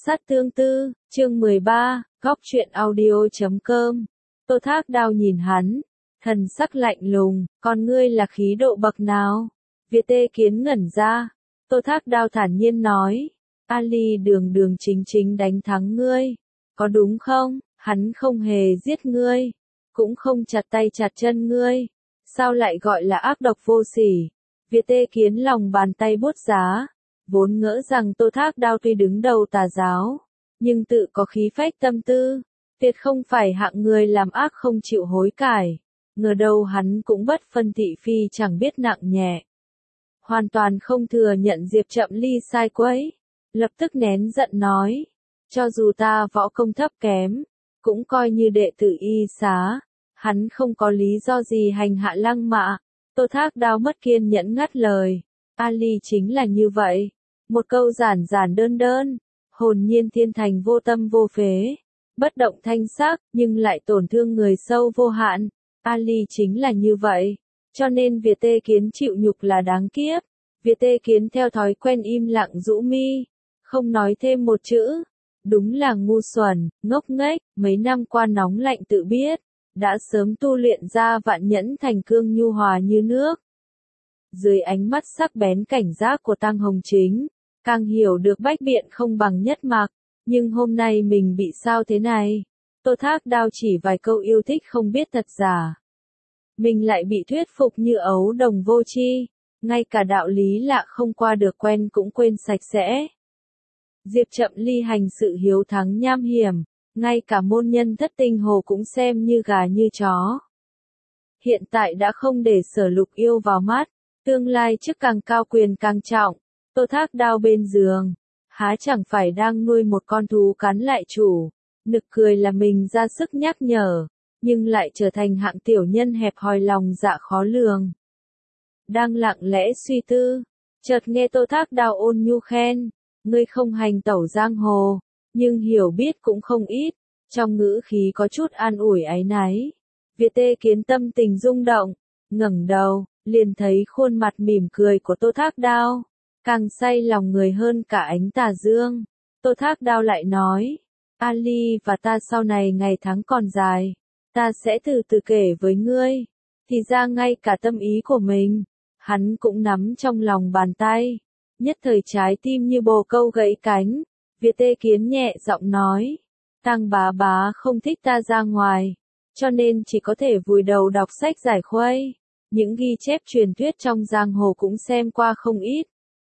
Sát tương tư, chương 13, góc truyện audio.com. Tô Thác Đao nhìn hắn, thần sắc lạnh lùng, còn ngươi là khí độ bậc nào? Việt Tê Kiến ngẩn ra, Tô Thác Đao thản nhiên nói, Ali đường đường chính chính đánh thắng ngươi, có đúng không? Hắn không hề giết ngươi, cũng không chặt tay chặt chân ngươi, sao lại gọi là ác độc vô sỉ? Việt Tê Kiến lòng bàn tay buốt giá, vốn ngỡ rằng Tô Thác Đao tuy đứng đầu tà giáo, nhưng tự có khí phách tâm tư, tuyệt không phải hạng người làm ác không chịu hối cải, ngờ đâu hắn cũng bất phân thị phi chẳng biết nặng nhẹ. Hoàn toàn không thừa nhận Diệp Chậm Ly sai quấy, lập tức nén giận nói, cho dù ta võ công thấp kém, cũng coi như đệ tử Y Xá, hắn không có lý do gì hành hạ Lăng Mạ. Tô Thác Đao mất kiên nhẫn ngắt lời, Ali chính là như vậy, một câu giản giản đơn đơn, hồn nhiên thiên thành vô tâm vô phế, bất động thanh sắc, nhưng lại tổn thương người sâu vô hạn, Ali chính là như vậy, cho nên Việt Tê Kiến chịu nhục là đáng kiếp. Việt Tê Kiến theo thói quen im lặng rũ mi, không nói thêm một chữ, đúng là ngu xuẩn, ngốc nghếch, mấy năm qua nóng lạnh tự biết, đã sớm tu luyện ra vạn nhẫn thành cương nhu hòa như nước. Dưới ánh mắt sắc bén cảnh giác của Tăng Hồng Chính, càng hiểu được bách biện không bằng nhất mạc, nhưng hôm nay mình bị sao thế này? Tô Thác Đao chỉ vài câu yêu thích không biết thật giả. Mình lại bị thuyết phục như ấu đồng vô tri, ngay cả đạo lý lạ không qua được quen cũng quên sạch sẽ. Diệp Chậm Ly hành sự hiếu thắng nham hiểm, ngay cả môn nhân Thất Tinh Hồ cũng xem như gà như chó. Hiện tại đã không để Sở Lục yêu vào mắt, tương lai chức càng cao quyền càng trọng, Tô Thác Đao bên giường, há chẳng phải đang nuôi một con thú cắn lại chủ, nực cười là mình ra sức nhắc nhở, nhưng lại trở thành hạng tiểu nhân hẹp hòi lòng dạ khó lường. Đang lặng lẽ suy tư, chợt nghe Tô Thác Đao ôn nhu khen, ngươi không hành tẩu giang hồ, nhưng hiểu biết cũng không ít, trong ngữ khí có chút an ủi áy náy. Việt Tê Kiến tâm tình rung động, ngẩng đầu, liền thấy khuôn mặt mỉm cười của Tô Thác Đao, càng say lòng người hơn cả ánh tà dương. Tô Thác Đao lại nói, Ali và ta sau này ngày tháng còn dài, ta sẽ từ từ kể với ngươi. Thì ra ngay cả tâm ý của mình, hắn cũng nắm trong lòng bàn tay, nhất thời trái tim như bồ câu gãy cánh. Việt Tê Kiến nhẹ giọng nói, Tăng bá bá không thích ta ra ngoài, cho nên chỉ có thể vùi đầu đọc sách giải khuây, những ghi chép truyền thuyết trong giang hồ cũng xem qua không ít.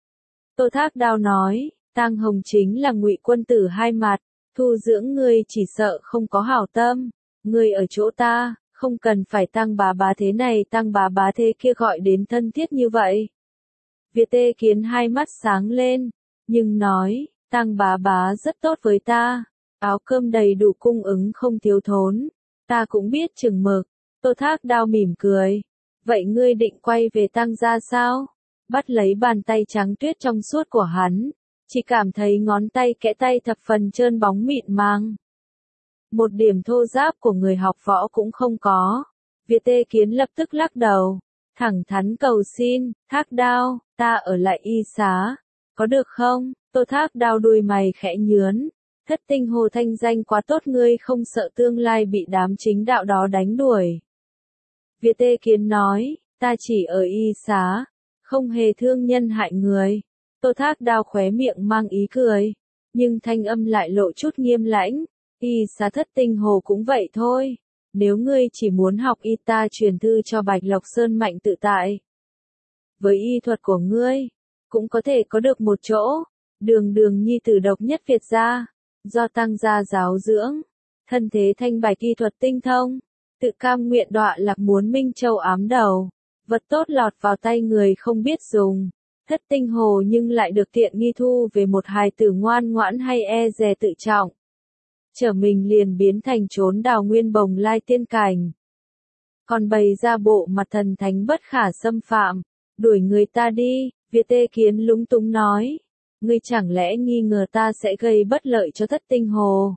Tô Thác Đao nói, Tăng Hồng Chính là ngụy quân tử hai mặt, thu dưỡng ngươi chỉ sợ không có hảo tâm, ngươi ở chỗ ta, không cần phải Tăng bá bá thế này Tăng bá bá thế kia gọi đến thân thiết như vậy. Việt Tê Kiến hai mắt sáng lên, nhưng nói, Tăng bá bá rất tốt với ta, áo cơm đầy đủ cung ứng không thiếu thốn, ta cũng biết chừng mực. Tô Thác Đao mỉm cười, vậy ngươi định quay về Tăng gia sao? Bắt lấy bàn tay trắng tuyết trong suốt của hắn, chỉ cảm thấy ngón tay kẽ tay thập phần trơn bóng mịn màng. Một điểm thô ráp của người học võ cũng không có. Việt Tê Kiến lập tức lắc đầu, thẳng thắn cầu xin, Thác Đao, ta ở lại Y Xá, có được không? Tô Thác Đao đuôi mày khẽ nhướn, Thất Tinh Hồ thanh danh quá tốt, ngươi không sợ tương lai bị đám chính đạo đó đánh đuổi. Việt Tê Kiến nói, ta chỉ ở Y Xá, không hề thương nhân hại người. Tô Thác Đao khóe miệng mang ý cười, nhưng thanh âm lại lộ chút nghiêm lãnh, Y Xá Thất Tinh Hồ cũng vậy thôi. Nếu ngươi chỉ muốn học y, ta truyền thư cho Bạch Lộc Sơn mạnh tự tại. Với y thuật của ngươi, cũng có thể có được một chỗ. Đường đường nhi tử độc nhất Việt gia, do Tăng gia giáo dưỡng, thân thế thanh bạch y thuật tinh thông, tự cam nguyện đọa lạc muốn Minh Châu ám đầu, vật tốt lọt vào tay người không biết dùng. Thất Tinh Hồ nhưng lại được tiện nghi thu về một hài tử ngoan ngoãn hay e dè tự trọng. Trở mình liền biến thành trốn đào nguyên bồng lai tiên cảnh. Còn bày ra bộ mặt thần thánh bất khả xâm phạm, đuổi người ta đi. Việt Tê Kiến lúng túng nói, ngươi chẳng lẽ nghi ngờ ta sẽ gây bất lợi cho Thất Tinh Hồ?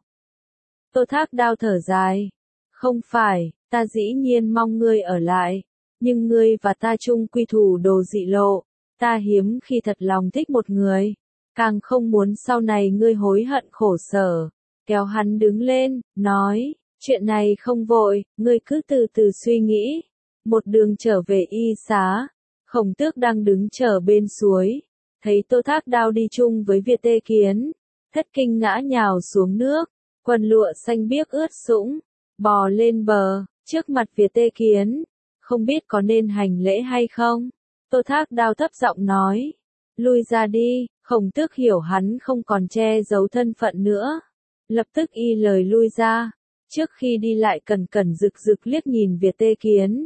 Tô Thác Đao thở dài, không phải, ta dĩ nhiên mong ngươi ở lại, nhưng ngươi và ta chung quy thủ đồ dị lộ, ta hiếm khi thật lòng thích một người, càng không muốn sau này ngươi hối hận khổ sở. Kéo hắn đứng lên, nói, chuyện này không vội, ngươi cứ từ từ suy nghĩ. Một đường trở về Y Xá, Khổng Tước đang đứng chờ bên suối, thấy Tô Thác Đao đi chung với Việt Tê Kiến, thất kinh ngã nhào xuống nước, quần lụa xanh biếc ướt sũng, bò lên bờ, trước mặt Việt Tê Kiến, không biết có nên hành lễ hay không. Tô Thác Đao thấp giọng nói, lui ra đi. Khổng Tước hiểu hắn không còn che giấu thân phận nữa, lập tức y lời lui ra, trước khi đi lại cẩn cẩn rực rực liếc nhìn Việt Tê Kiến.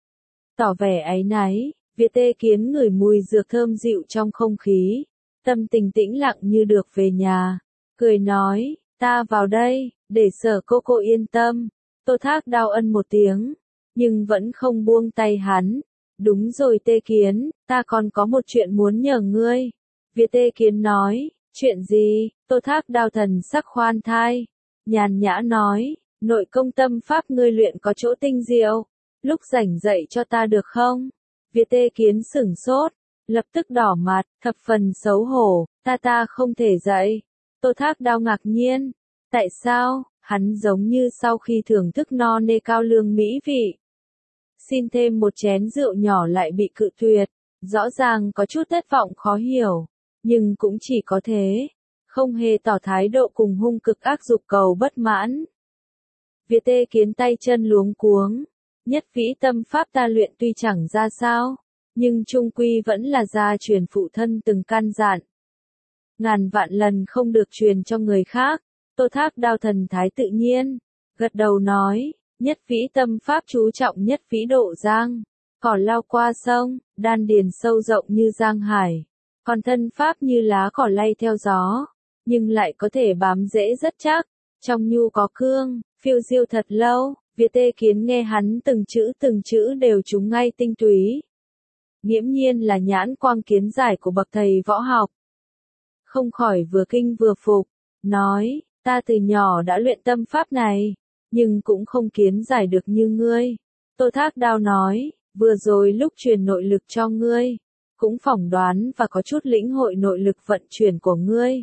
Tỏ vẻ áy náy, Việt Tê Kiến ngửi mùi dược thơm dịu trong không khí, tâm tình tĩnh lặng như được về nhà, cười nói, ta vào đây, để Sở cô yên tâm. Tô Thác Đao ân một tiếng, nhưng vẫn không buông tay hắn. Đúng rồi Tê Kiến, ta còn có một chuyện muốn nhờ ngươi. Việt Tê Kiến nói, chuyện gì? Tô Thác Đao thần sắc khoan thai, nhàn nhã nói, nội công tâm pháp ngươi luyện có chỗ tinh diệu, lúc rảnh dạy cho ta được không? Việt Tê Kiến sửng sốt, lập tức đỏ mặt, thập phần xấu hổ, ta không thể dạy. Tô Thác Đao ngạc nhiên, tại sao? Hắn giống như sau khi thưởng thức no nê cao lương mỹ vị, xin thêm một chén rượu nhỏ lại bị cự tuyệt, rõ ràng có chút thất vọng khó hiểu, nhưng cũng chỉ có thế, không hề tỏ thái độ cùng hung cực ác dục cầu bất mãn. Việt Tê Kiến tay chân luống cuống, nhất vĩ tâm pháp ta luyện tuy chẳng ra sao, nhưng chung quy vẫn là gia truyền phụ thân từng căn dặn. Ngàn vạn lần không được truyền cho người khác. Tô Thác Đao thần thái tự nhiên, gật đầu nói, nhất vĩ tâm pháp chú trọng nhất vĩ độ giang, cỏ lao qua sông, đan điền sâu rộng như giang hải, còn thân pháp như lá cỏ lay theo gió, nhưng lại có thể bám rễ rất chắc, trong nhu có cương, phiêu diêu thật lâu. Việt Tê Kiến nghe hắn từng chữ đều trúng ngay tinh túy. Nghiễm nhiên là nhãn quang kiến giải của bậc thầy võ học. Không khỏi vừa kinh vừa phục, nói, ta từ nhỏ đã luyện tâm pháp này, nhưng cũng không kiến giải được như ngươi. Tô Thác Đao nói, vừa rồi lúc truyền nội lực cho ngươi, cũng phỏng đoán và có chút lĩnh hội nội lực vận chuyển của ngươi.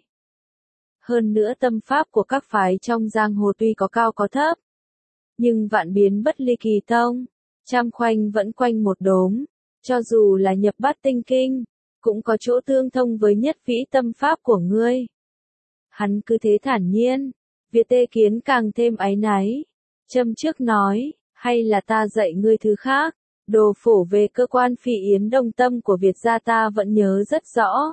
Hơn nữa tâm pháp của các phái trong giang hồ tuy có cao có thấp, nhưng vạn biến bất ly kỳ tông, trăm khoanh vẫn quanh một đốm, cho dù là nhập bát tinh kinh, cũng có chỗ tương thông với nhất vĩ tâm pháp của ngươi. Hắn cứ thế thản nhiên, Việt Tê Kiến càng thêm áy náy, châm trước nói, hay là ta dạy ngươi thứ khác, đồ phổ về cơ quan Phỉ Yến Đồng Tâm của Việt gia ta vẫn nhớ rất rõ.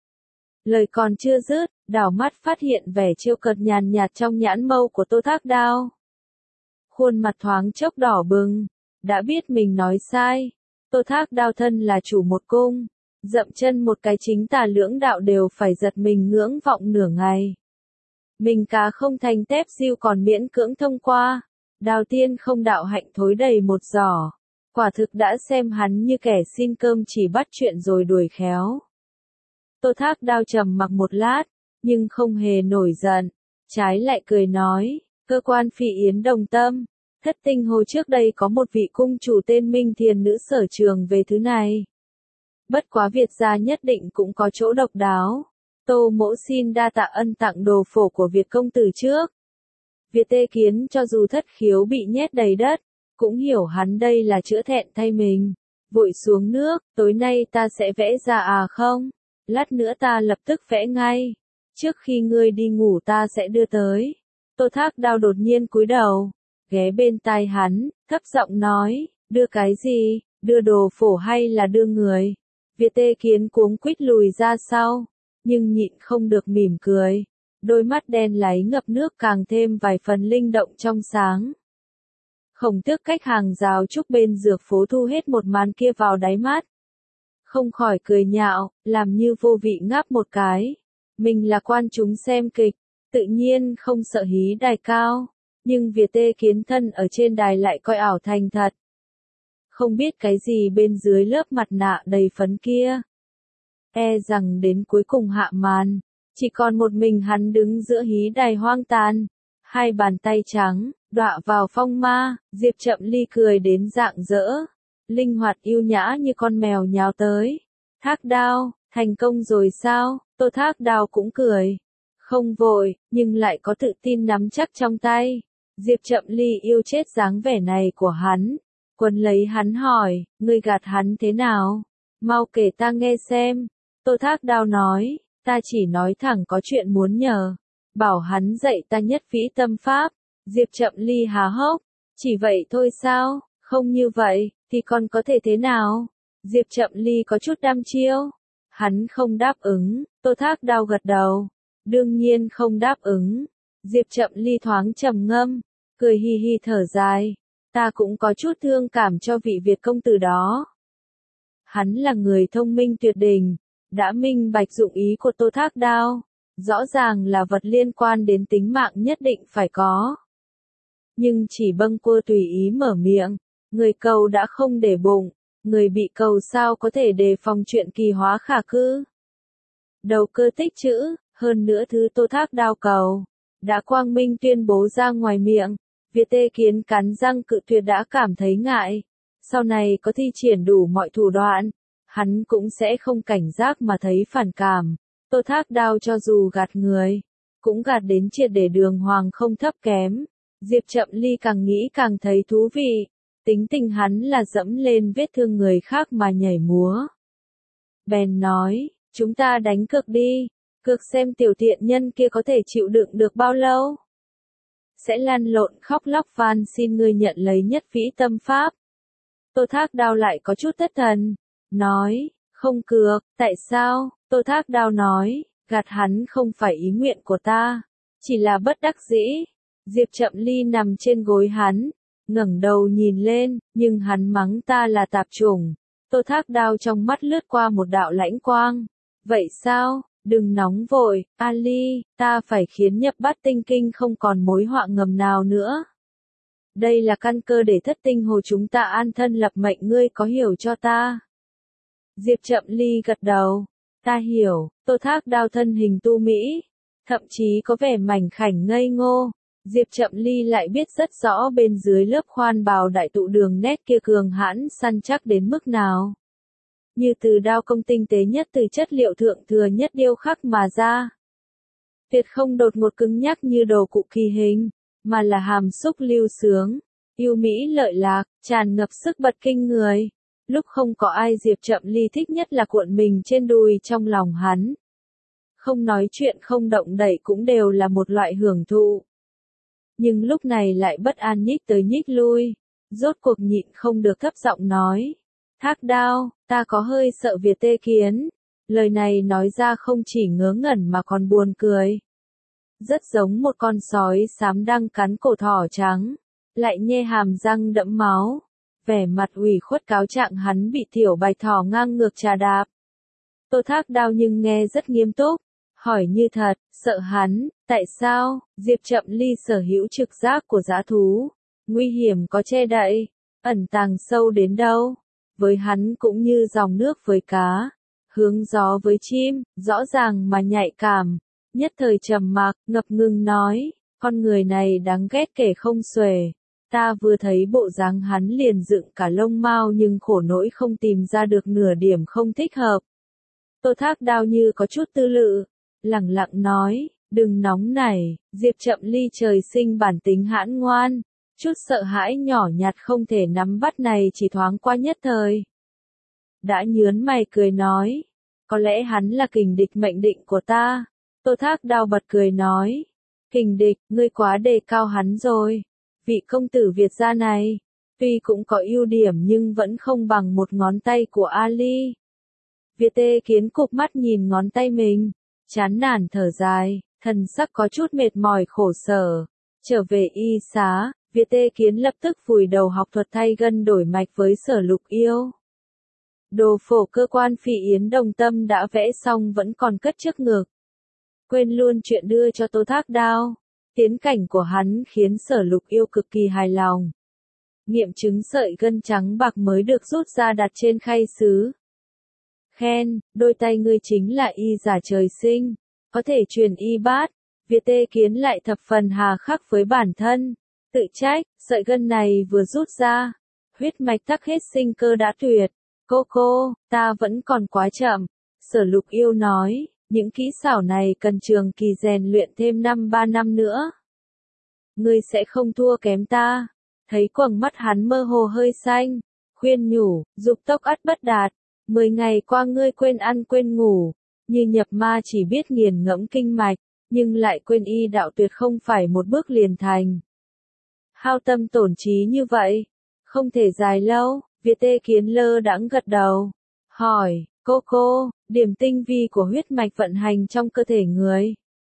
Lời còn chưa dứt, đảo mắt phát hiện vẻ trêu cợt nhàn nhạt trong nhãn mâu của Tô Thác Đao. Khuôn mặt thoáng chốc đỏ bừng, đã biết mình nói sai. Tô Thác Đao thân là chủ một cung, dậm chân một cái chính tà lưỡng đạo đều phải giật mình ngưỡng vọng nửa ngày. Mình cá không thành tép diêu còn miễn cưỡng thông qua, Đao tiên không đạo hạnh thối đầy một giỏ. Quả thực đã xem hắn như kẻ xin cơm chỉ bắt chuyện rồi đuổi khéo. Tô Thác Đao trầm mặc một lát, nhưng không hề nổi giận, trái lại cười nói, cơ quan Phỉ Yến Đồng Tâm, Thất Tinh Hồ trước đây có một vị cung chủ tên Minh Thiền nữ sở trường về thứ này. Bất quá Việt gia nhất định cũng có chỗ độc đáo. Tô mỗ xin đa tạ ân tặng đồ phổ của Việt công tử trước. Việt Tê Kiến cho dù thất khiếu bị nhét đầy đất, cũng hiểu hắn đây là chữa thẹn thay mình. Vội xuống nước, tối nay ta sẽ vẽ ra à không? Lát nữa ta lập tức vẽ ngay. Trước khi ngươi đi ngủ ta sẽ đưa tới. Tô Thác Đao đột nhiên cúi đầu, ghé bên tai hắn, thấp giọng nói, đưa cái gì, đưa đồ phổ hay là đưa người? Việt Tê Kiến cuống quýt lùi ra sau, nhưng nhịn không được mỉm cười. Đôi mắt đen láy ngập nước càng thêm vài phần linh động trong sáng. Khổng Tước cách hàng rào trúc bên dược phố thu hết một màn kia vào đáy mắt. Không khỏi cười nhạo, làm như vô vị ngáp một cái. Mình là quan chúng xem kịch, tự nhiên không sợ hí đài cao. Nhưng Việt Tê Kiến thân ở trên đài lại coi ảo thành thật. Không biết cái gì bên dưới lớp mặt nạ đầy phấn kia. E rằng đến cuối cùng hạ màn, chỉ còn một mình hắn đứng giữa hí đài hoang tàn. Hai bàn tay trắng, đọa vào phong ma, Diệp Chậm Ly cười đến rạng rỡ. Linh hoạt yêu nhã như con mèo nhào tới. Thác Đao, thành công rồi sao? Tô Thác Đao cũng cười. Không vội, nhưng lại có tự tin nắm chắc trong tay. Diệp Chậm Ly yêu chết dáng vẻ này của hắn. Quấn lấy hắn hỏi, ngươi gạt hắn thế nào? Mau kể ta nghe xem. Tô Thác Đao nói, ta chỉ nói thẳng có chuyện muốn nhờ. Bảo hắn dạy ta nhất vĩ tâm pháp. Diệp Chậm Ly há hốc. Chỉ vậy thôi sao? Không như vậy, thì còn có thể thế nào? Diệp Chậm Ly có chút đăm chiêu. Hắn không đáp ứng, Tô Thác Đao gật đầu. Đương nhiên không đáp ứng. Diệp Chậm Ly thoáng trầm ngâm, cười hi hi thở dài. Ta cũng có chút thương cảm cho vị Việt công tử đó. Hắn là người thông minh tuyệt đỉnh, đã minh bạch dụng ý của Tô Thác Đao. Rõ ràng là vật liên quan đến tính mạng nhất định phải có. Nhưng chỉ bâng quơ tùy ý mở miệng, người cầu đã không để bụng, người bị cầu sao có thể đề phòng chuyện kỳ hóa khả cư. Đầu cơ tích trữ, hơn nữa thứ Tô Thác Đao cầu, đã quang minh tuyên bố ra ngoài miệng. Việt Tê Kiến cắn răng cự tuyệt đã cảm thấy ngại. Sau này có thi triển đủ mọi thủ đoạn, hắn cũng sẽ không cảnh giác mà thấy phản cảm. Tô Thác Đao cho dù gạt người, cũng gạt đến triệt để đường hoàng không thấp kém. Diệp Chậm Ly càng nghĩ càng thấy thú vị. Tính tình hắn là dẫm lên vết thương người khác mà nhảy múa. Bèn nói, chúng ta đánh cược đi. Cược xem tiểu tiện nhân kia có thể chịu đựng được bao lâu. Sẽ lăn lộn khóc lóc van xin ngươi nhận lấy nhất vĩ tâm pháp. Tô Thác Đao lại có chút thất thần. Nói, không cược, tại sao? Tô Thác Đao nói, gạt hắn không phải ý nguyện của ta. Chỉ là bất đắc dĩ. Diệp Chậm Ly nằm trên gối hắn, ngẩng đầu nhìn lên, nhưng hắn mắng ta là tạp chủng. Tô Thác Đao trong mắt lướt qua một đạo lãnh quang. Vậy sao? Đừng nóng vội, Ali, ta phải khiến nhập bát tinh kinh không còn mối họa ngầm nào nữa. Đây là căn cơ để thất tinh hồ chúng ta an thân lập mệnh, ngươi có hiểu cho ta? Diệp Chậm Ly gật đầu. Ta hiểu. Tô Thác Đao thân hình tu mỹ, thậm chí có vẻ mảnh khảnh ngây ngô. Diệp Chậm Ly lại biết rất rõ bên dưới lớp khoan bào đại tụ đường nét kia cường hãn săn chắc đến mức nào. Như từ đao công tinh tế nhất từ chất liệu thượng thừa nhất điêu khắc mà ra. Tuyệt không đột ngột cứng nhắc như đồ cụ kỳ hình, mà là hàm xúc lưu sướng, yêu mỹ lợi lạc, tràn ngập sức bật kinh người. Lúc không có ai Diệp Chậm Ly thích nhất là cuộn mình trên đùi trong lòng hắn. Không nói chuyện không động đậy cũng đều là một loại hưởng thụ. Nhưng lúc này lại bất an nhích tới nhích lui, rốt cuộc nhịn không được thấp giọng nói. Thác Đao, ta có hơi sợ Việt Tê Kiến. Lời này nói ra không chỉ ngớ ngẩn mà còn buồn cười. Rất giống một con sói xám đang cắn cổ thỏ trắng, lại nhe hàm răng đẫm máu. Vẻ mặt ủy khuất cáo trạng hắn bị tiểu bạch thỏ ngang ngược trà đạp. Tô Thác Đao nhưng nghe rất nghiêm túc, hỏi như thật, sợ hắn, tại sao? Diệp Chậm Ly sở hữu trực giác của dã thú, nguy hiểm có che đậy, ẩn tàng sâu đến đâu. Với hắn cũng như dòng nước với cá, hướng gió với chim, rõ ràng mà nhạy cảm. Nhất thời trầm mặc, ngập ngừng nói, con người này đáng ghét kể không xuể. Ta vừa thấy bộ dáng hắn liền dựng cả lông mao nhưng khổ nỗi không tìm ra được nửa điểm không thích hợp. Tô Thác Đao như có chút tư lự, lẳng lặng nói, đừng nóng nảy. Diệp Chậm Ly trời sinh bản tính hãn ngoan, chút sợ hãi nhỏ nhặt không thể nắm bắt này chỉ thoáng qua nhất thời. Đã nhớn mày cười nói, có lẽ hắn là kình địch mệnh định của ta. Tô Thác Đao bật cười nói, kình địch, ngươi quá đề cao hắn rồi. Vị công tử Việt gia này, tuy cũng có ưu điểm nhưng vẫn không bằng một ngón tay của Ali. Việt Tê Kiến cụp mắt nhìn ngón tay mình, chán nản thở dài, thần sắc có chút mệt mỏi khổ sở. Trở về y xá, Việt Tê Kiến lập tức vùi đầu học thuật thay gân đổi mạch với Sở Lục Yêu. Đồ phổ cơ quan Phỉ Yến Đồng Tâm đã vẽ xong vẫn còn cất trước ngực. Quên luôn chuyện đưa cho Tô Thác Đao. Tiến cảnh của hắn khiến Sở Lục Yêu cực kỳ hài lòng. Nghiệm chứng sợi gân trắng bạc mới được rút ra đặt trên khay sứ. Khen, đôi tay ngươi chính là y giả trời sinh, có thể truyền y bát. Việt Tê Kiến lại thập phần hà khắc với bản thân, tự trách, sợi gân này vừa rút ra, huyết mạch tắc hết sinh cơ đã tuyệt. Cô, ta vẫn còn quá chậm. Sở Lục Yêu nói, những kỹ xảo này cần trường kỳ rèn luyện thêm 3 năm nữa. Ngươi sẽ không thua kém ta. Thấy quầng mắt hắn mơ hồ hơi xanh, khuyên nhủ, dục tốc ắt bất đạt. 10 ngày qua ngươi quên ăn quên ngủ, như nhập ma chỉ biết nghiền ngẫm kinh mạch, nhưng lại quên y đạo tuyệt không phải một bước liền thành. Hao tâm tổn trí như vậy, không thể dài lâu. Việt Tê Kiến lơ đãng gật đầu, hỏi, cô, điểm tinh vi của huyết mạch vận hành trong cơ thể người.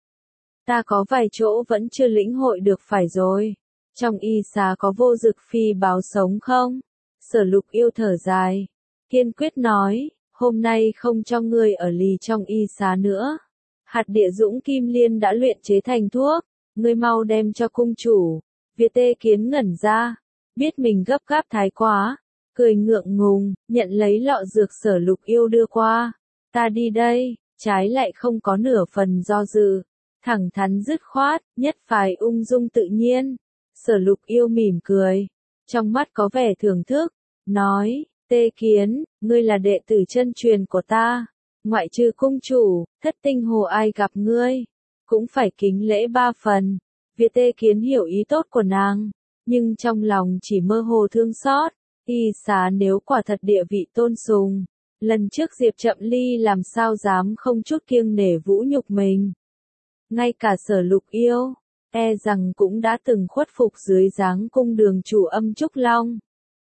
Ta có vài chỗ vẫn chưa lĩnh hội được phải rồi. Trong y xá có vô dực phi báo sống không? Sở Lục Yêu thở dài, kiên quyết nói, hôm nay không cho ngươi ở lì trong y xá nữa. Hạt địa dũng kim liên đã luyện chế thành thuốc, ngươi mau đem cho cung chủ. Việt Tê Kiến ngẩn ra, biết mình gấp gáp thái quá, cười ngượng ngùng, nhận lấy lọ dược Sở Lục Yêu đưa qua. Ta đi đây, trái lại không có nửa phần do dự, thẳng thắn dứt khoát, nhất phái ung dung tự nhiên. Sở Lục Yêu mỉm cười, trong mắt có vẻ thưởng thức, nói, Tê Kiến, ngươi là đệ tử chân truyền của ta, ngoại trừ cung chủ, Thất Tinh Hồ ai gặp ngươi, cũng phải kính lễ 3 phần. Việt Tê Kiến hiểu ý tốt của nàng, nhưng trong lòng chỉ mơ hồ thương xót. Y xá nếu quả thật địa vị tôn sùng, lần trước Diệp Chậm Ly làm sao dám không chút kiêng nể vũ nhục mình. Ngay cả Sở Lục Yêu, e rằng cũng đã từng khuất phục dưới dáng cung đường chủ Âm Trúc Long.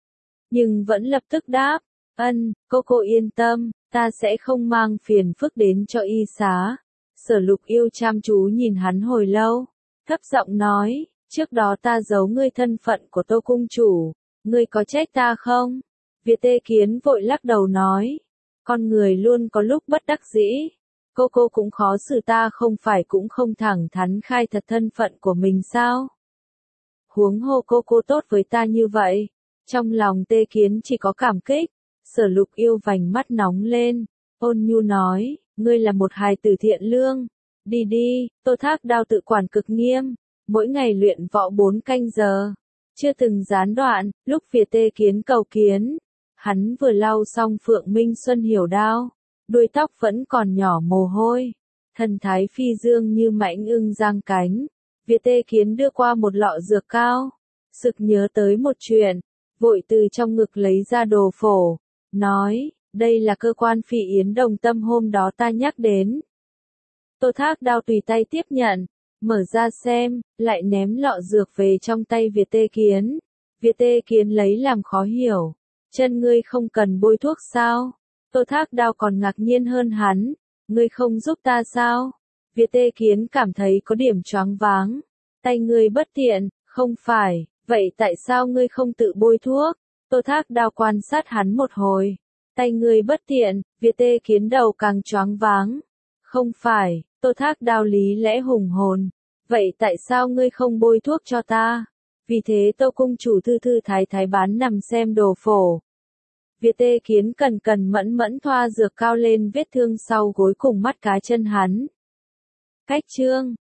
Nhưng vẫn lập tức đáp, ân, cô yên tâm, ta sẽ không mang phiền phức đến cho y xá. Sở Lục Yêu chăm chú nhìn hắn hồi lâu, thấp giọng nói, trước đó ta giấu ngươi thân phận của Tô cung chủ, ngươi có trách ta không? Việt Tê Kiến vội lắc đầu nói, con người luôn có lúc bất đắc dĩ. Cô cũng khó xử ta không phải cũng không thẳng thắn khai thật thân phận của mình sao? Huống hồ cô tốt với ta như vậy. Trong lòng Tê Kiến chỉ có cảm kích. Sở Lục Yêu vành mắt nóng lên, ôn nhu nói, ngươi là một hài tử thiện lương. Đi, Tô Thác Đao tự quản cực nghiêm, mỗi ngày luyện võ 4 canh giờ, chưa từng gián đoạn. Lúc Việt Tê Kiến cầu kiến, hắn vừa lau xong Phượng Minh Xuân Hiểu Đao, đuôi tóc vẫn còn nhỏ mồ hôi, thần thái phi dương như mãnh ưng giang cánh. Việt Tê Kiến đưa qua một lọ dược cao, sực nhớ tới một chuyện, vội từ trong ngực lấy ra đồ phổ, nói, đây là cơ quan Phỉ Yến Đồng Tâm hôm đó ta nhắc đến. Tô Thác Đao tùy tay tiếp nhận, mở ra xem, lại ném lọ dược về trong tay Việt Tê Kiến. Việt Tê Kiến lấy làm khó hiểu, chân ngươi không cần bôi thuốc sao? Tô Thác Đao còn ngạc nhiên hơn hắn, ngươi không giúp ta sao? Việt Tê Kiến cảm thấy có điểm choáng váng, tay ngươi bất tiện, không phải, vậy tại sao ngươi không tự bôi thuốc? Tô Thác Đao quan sát hắn một hồi, tay ngươi bất tiện. Việt Tê Kiến đầu càng choáng váng, không phải, Tô Thác Đao lý lẽ hùng hồn, vậy tại sao ngươi không bôi thuốc cho ta? Vì thế Tô cung chủ thư thư thái thái bán nằm xem đồ phổ. Việt Tê Kiến cần mẫn thoa dược cao lên vết thương sau gối cùng mắt cá chân hắn. Cách chương